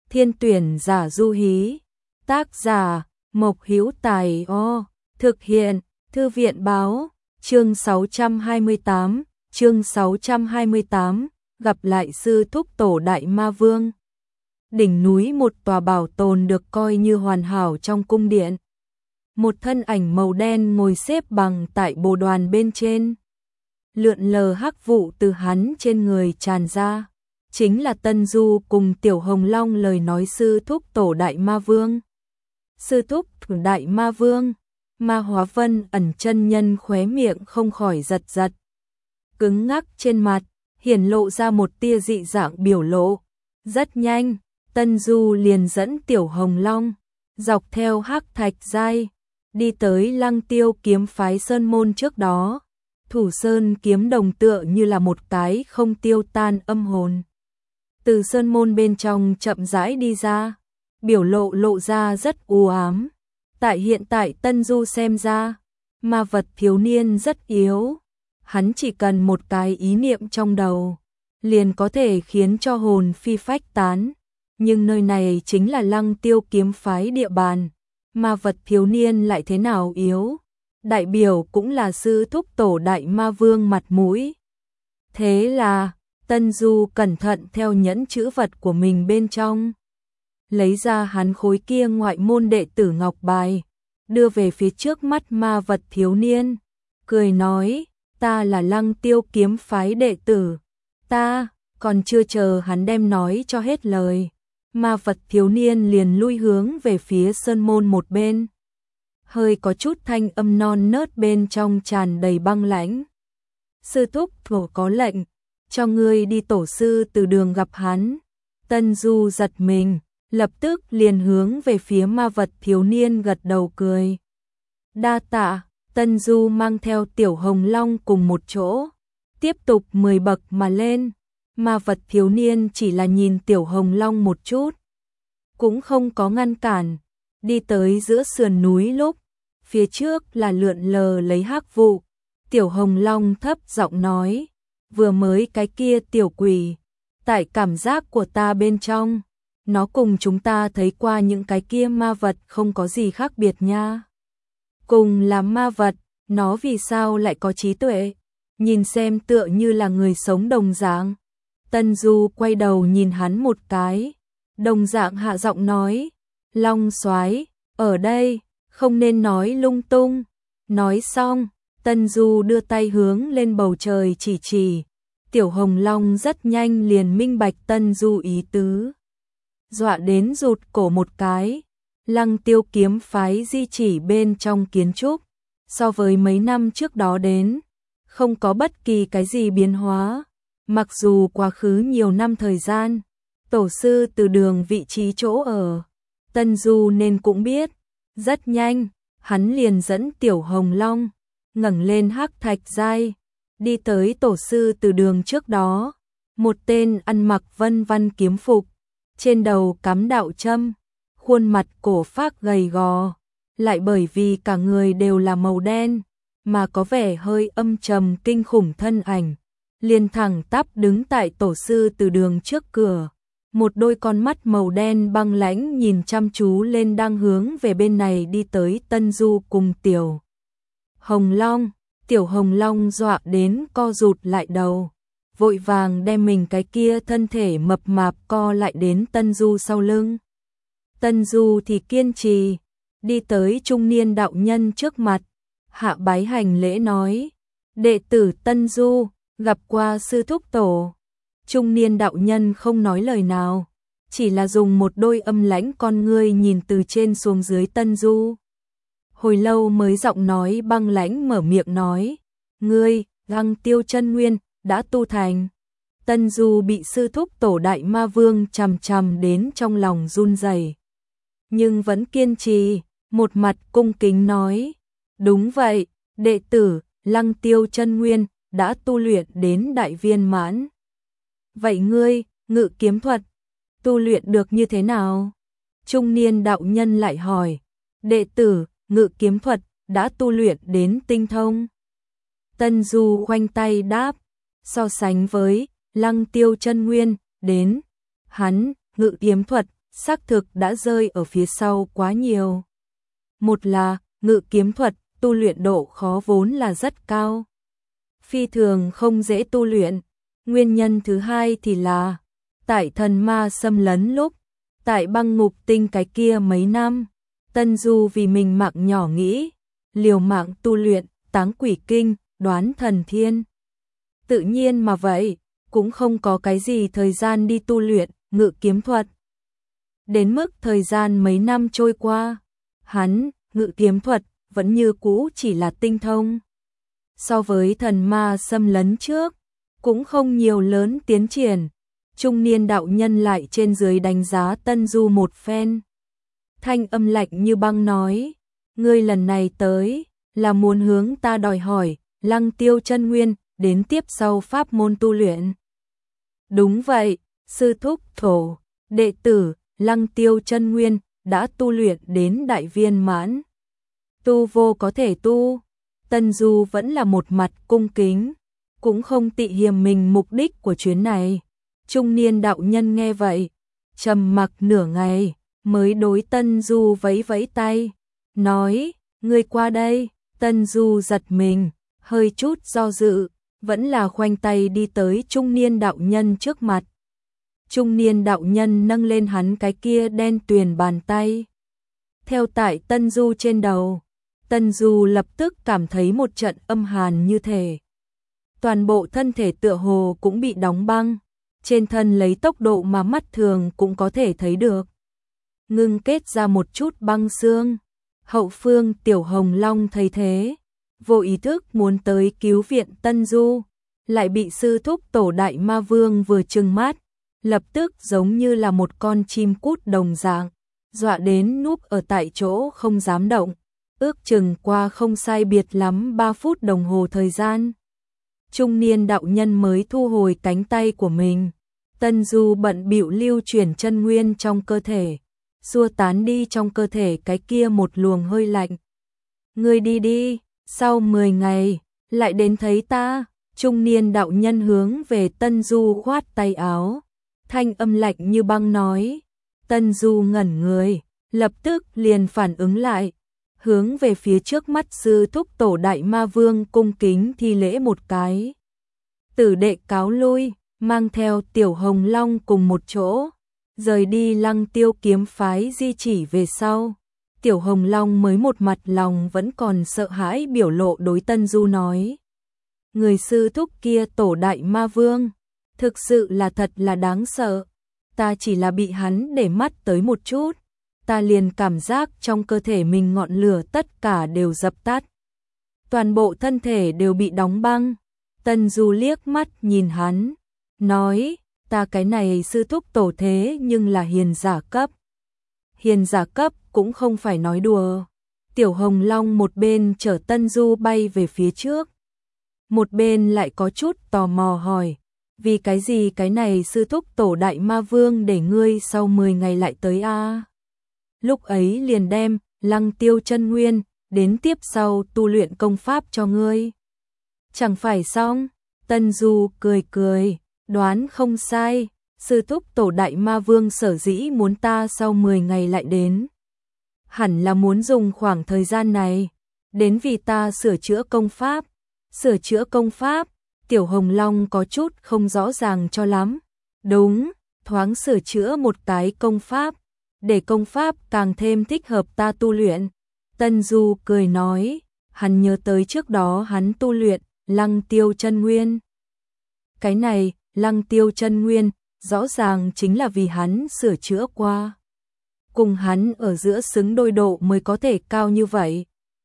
Thiên tuyển giả du hí. Tác giả Mộc Hữu Tài. Thực hiện Thư viện báo. Chương 628, gặp lại sư thúc tổ Đại Ma Vương. Đỉnh núi một tòa bảo tồn được coi như hoàn hảo trong cung điện. Một thân ảnh màu đen ngồi xếp bằng tại bồ đoàn bên trên. Lượn lờ hắc vụ từ hắn trên người tràn ra. Chính là Tân Du cùng Tiểu Hồng Long lời nói sư thúc tổ Đại Ma Vương. Sư thúc Đại Ma Vương. Ma Hóa Vân ẩn chân nhân khóe miệng không khỏi giật giật. Cứng ngắc trên mặt, hiển lộ ra một tia dị dạng biểu lộ. Rất nhanh, Tân Du liền dẫn Tiểu Hồng Long, dọc theo hắc thạch giai, đi tới Lăng Tiêu kiếm phái sơn môn trước đó. Thủ sơn kiếm đồng tựa như là một cái không tiêu tan âm hồn. Từ sơn môn bên trong chậm rãi đi ra, biểu lộ lộ ra rất u ám. Tại hiện tại Tân Du xem ra, ma vật thiếu niên rất yếu. Hắn chỉ cần một cái ý niệm trong đầu, liền có thể khiến cho hồn phi phách tán. Nhưng nơi này chính là Lăng Tiêu kiếm phái địa bàn. Ma vật thiếu niên lại thế nào yếu? Đại biểu cũng là sư thúc tổ Đại Ma Vương mặt mũi. Thế là, Tân Du cẩn thận theo nhẫn chữ vật của mình bên trong. Lấy ra hắn khối kia ngoại môn đệ tử ngọc bài, đưa về phía trước mắt ma vật thiếu niên. Cười nói, ta là Lăng Tiêu kiếm phái đệ tử. Ta, còn chưa chờ hắn đem nói cho hết lời. Ma vật thiếu niên liền lui hướng về phía sơn môn một bên. Hơi có chút thanh âm non nớt bên trong tràn đầy băng lãnh. Sư thúc tổ có lệnh, cho ngươi đi tổ sư từ đường gặp hắn. Tân Du giật mình, lập tức liền hướng về phía ma vật thiếu niên gật đầu cười. Đa tạ. Tân Du mang theo Tiểu Hồng Long cùng một chỗ, tiếp tục 10 bậc mà lên. Ma vật thiếu niên chỉ là nhìn Tiểu Hồng Long một chút, cũng không có ngăn cản. Đi tới giữa sườn núi lúc, phía trước là lượn lờ lấy hắc vụ. Tiểu Hồng Long thấp giọng nói, vừa mới cái kia tiểu quỷ, tại cảm giác của ta bên trong, nó cùng chúng ta thấy qua những cái kia ma vật không có gì khác biệt nha. Cùng là ma vật, nó vì sao lại có trí tuệ, nhìn xem tựa như là người sống đồng dạng. Tân Du quay đầu nhìn hắn một cái, đồng dạng hạ giọng nói, Long soái, ở đây, không nên nói lung tung. Nói xong, Tân Du đưa tay hướng lên bầu trời chỉ. Tiểu Hồng Long rất nhanh liền minh bạch Tân Du ý tứ. Dọa đến rụt cổ một cái. Lăng Tiêu kiếm phái di chỉ bên trong kiến trúc, so với mấy năm trước đó đến, không có bất kỳ cái gì biến hóa. Mặc dù quá khứ nhiều năm thời gian, tổ sư từ đường vị trí chỗ ở, Tân Du nên cũng biết. Rất nhanh, hắn liền dẫn Tiểu Hồng Long, ngẩng lên hắc thạch giai, đi tới tổ sư từ đường trước đó. Một tên ăn mặc vân văn kiếm phục, trên đầu cắm đạo châm, khuôn mặt cổ phác gầy gò, lại bởi vì cả người đều là màu đen, mà có vẻ hơi âm trầm kinh khủng thân ảnh, liền thẳng tắp đứng tại tổ sư từ đường trước cửa. Một đôi con mắt màu đen băng lãnh nhìn chăm chú lên đang hướng về bên này đi tới Tân Du cùng Tiểu Hồng Long. Tiểu Hồng Long dọa đến co rụt lại đầu, vội vàng đem mình cái kia thân thể mập mạp co lại đến Tân Du sau lưng. Tân Du thì kiên trì, đi tới trung niên đạo nhân trước mặt, hạ bái hành lễ nói, đệ tử Tân Du, gặp qua sư thúc tổ. Trung niên đạo nhân không nói lời nào, chỉ là dùng một đôi âm lãnh con ngươi nhìn từ trên xuống dưới Tân Du. Hồi lâu mới giọng nói băng lãnh mở miệng nói, ngươi, Lăng Tiêu chân nguyên, đã tu thành. Tân Du bị sư thúc tổ Đại Ma Vương chằm chằm đến trong lòng run rẩy, nhưng vẫn kiên trì, một mặt cung kính nói, đúng vậy, đệ tử, Lăng Tiêu chân nguyên, đã tu luyện đến đại viên mãn. Vậy ngươi, ngự kiếm thuật, tu luyện được như thế nào? Trung niên đạo nhân lại hỏi, đệ tử, ngự kiếm thuật, đã tu luyện đến tinh thông. Tân Du khoanh tay đáp, so sánh với Lăng Tiêu chân nguyên, đến hắn, ngự kiếm thuật, xác thực đã rơi ở phía sau quá nhiều. Một là, ngự kiếm thuật, tu luyện độ khó vốn là rất cao. Phi thường không dễ tu luyện. Nguyên nhân thứ hai thì là, tại thần ma xâm lấn lúc, tại băng ngục tinh cái kia mấy năm, Tân Du vì mình mạng nhỏ nghĩ, liều mạng tu luyện, táng quỷ kinh, đoán thần thiên. Tự nhiên mà vậy, cũng không có cái gì thời gian đi tu luyện, ngự kiếm thuật. Đến mức thời gian mấy năm trôi qua, hắn, ngự kiếm thuật, vẫn như cũ chỉ là tinh thông. So với thần ma xâm lấn trước, cũng không nhiều lớn tiến triển. Trung niên đạo nhân lại trên dưới đánh giá Tân Du một phen. Thanh âm lạnh như băng nói, ngươi lần này tới, là muốn hướng ta đòi hỏi, Lăng Tiêu chân nguyên, đến tiếp sau pháp môn tu luyện. Đúng vậy, sư thúc thổ, đệ tử, Lăng Tiêu chân nguyên, đã tu luyện đến đại viên mãn. Tu vô có thể tu, Tân Du vẫn là một mặt cung kính, cũng không tị hiềm mình mục đích của chuyến này. Trung niên đạo nhân nghe vậy, trầm mặc nửa ngày, mới đối Tân Du vẫy vẫy tay, nói, ngươi qua đây. Tân Du giật mình, hơi chút do dự, vẫn là khoanh tay đi tới trung niên đạo nhân trước mặt. Trung niên đạo nhân nâng lên hắn cái kia đen tuyền bàn tay. Theo tại Tân Du trên đầu, Tân Du lập tức cảm thấy một trận âm hàn như thể. Toàn bộ thân thể tựa hồ cũng bị đóng băng, trên thân lấy tốc độ mà mắt thường cũng có thể thấy được. Ngưng kết ra một chút băng xương. Hậu phương Tiểu Hồng Long thấy thế, vô ý thức muốn tới cứu viện Tân Du, lại bị sư thúc tổ Đại Ma Vương vừa trừng mắt, lập tức giống như là một con chim cút đồng dạng, dọa đến núp ở tại chỗ không dám động, ước chừng qua không sai biệt lắm 3 phút đồng hồ thời gian. Trung niên đạo nhân mới thu hồi cánh tay của mình, Tân Du bận bịu lưu chuyển chân nguyên trong cơ thể, xua tán đi trong cơ thể cái kia một luồng hơi lạnh. Ngươi đi đi, sau 10 ngày, lại đến thấy ta. Trung niên đạo nhân hướng về Tân Du khoát tay áo, thanh âm lạnh như băng nói. Tân Du ngẩn người, lập tức liền phản ứng lại, hướng về phía trước mắt sư thúc tổ Đại Ma Vương cung kính thi lễ một cái. Tử đệ cáo lui, mang theo Tiểu Hồng Long cùng một chỗ, rời đi Lăng Tiêu kiếm phái di chỉ về sau. Tiểu Hồng Long mới một mặt lòng vẫn còn sợ hãi biểu lộ đối Tân Du nói. Người sư thúc kia tổ Đại Ma Vương, thực sự là thật là đáng sợ. Ta chỉ là bị hắn để mắt tới một chút, ta liền cảm giác trong cơ thể mình ngọn lửa tất cả đều dập tắt. Toàn bộ thân thể đều bị đóng băng. Tân Du liếc mắt nhìn hắn, nói, ta cái này sư thúc tổ thế nhưng là hiền giả cấp. Hiền giả cấp cũng không phải nói đùa. Tiểu Hồng Long một bên chở Tân Du bay về phía trước, một bên lại có chút tò mò hỏi, vì cái gì cái này sư thúc tổ Đại Ma Vương để ngươi sau 10 ngày lại tới a? Lúc ấy liền đem Lăng Tiêu chân nguyên đến tiếp sau tu luyện công pháp cho ngươi. Chẳng phải xong? Tân Du cười cười, đoán không sai, sư thúc tổ Đại Ma Vương sở dĩ muốn ta sau 10 ngày lại đến. Hẳn là muốn dùng khoảng thời gian này, đến vì ta sửa chữa công pháp. Sửa chữa công pháp, Tiểu Hồng Long có chút không rõ ràng cho lắm. Đúng, thoáng sửa chữa một cái công pháp, để công pháp càng thêm thích hợp ta tu luyện. Tân Du cười nói, hắn nhớ tới trước đó hắn tu luyện Lăng Tiêu chân nguyên. Cái này, Lăng Tiêu chân nguyên, rõ ràng chính là vì hắn sửa chữa qua. Cùng hắn ở giữa xứng đôi độ mới có thể cao như vậy.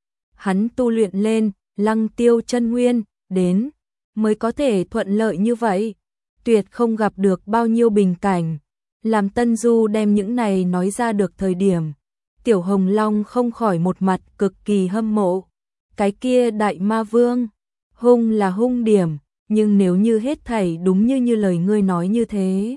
Hắn tu luyện lên Lăng Tiêu chân nguyên, đến, mới có thể thuận lợi như vậy. Tuyệt không gặp được bao nhiêu bình cảnh. Làm Tân Du đem những này nói ra được thời điểm, Tiểu Hồng Long không khỏi một mặt cực kỳ hâm mộ. Cái kia Đại Ma Vương, hung là hung điểm, nhưng nếu như hết thảy đúng như lời ngươi nói như thế,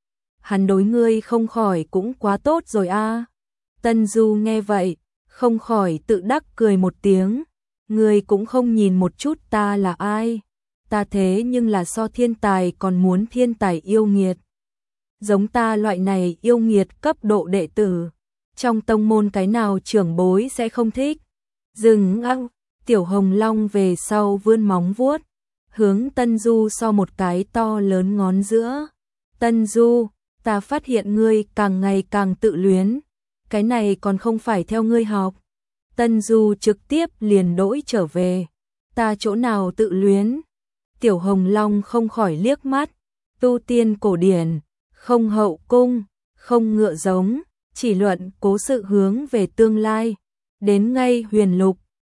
hắn đối ngươi không khỏi cũng quá tốt rồi a. Tân Du nghe vậy, không khỏi tự đắc cười một tiếng. Ngươi cũng không nhìn một chút ta là ai. Ta thế nhưng là so thiên tài còn muốn thiên tài yêu nghiệt. giống ta loại này yêu nghiệt cấp độ đệ tử, trong tông môn cái nào trưởng bối sẽ không thích. Dừng ăng, Tiểu Hồng Long về sau vươn móng vuốt, hướng Tân Du so một cái to lớn ngón giữa. Tân Du, ta phát hiện ngươi càng ngày càng tự luyến, cái này còn không phải theo ngươi học. Tân Du trực tiếp liền đổi trở về, ta chỗ nào tự luyến. Tiểu Hồng Long không khỏi liếc mắt, tu tiên cổ điển, không hậu cung, không ngựa giống, chỉ luận cố sự hướng về tương lai. Đến ngay Huyền Lục,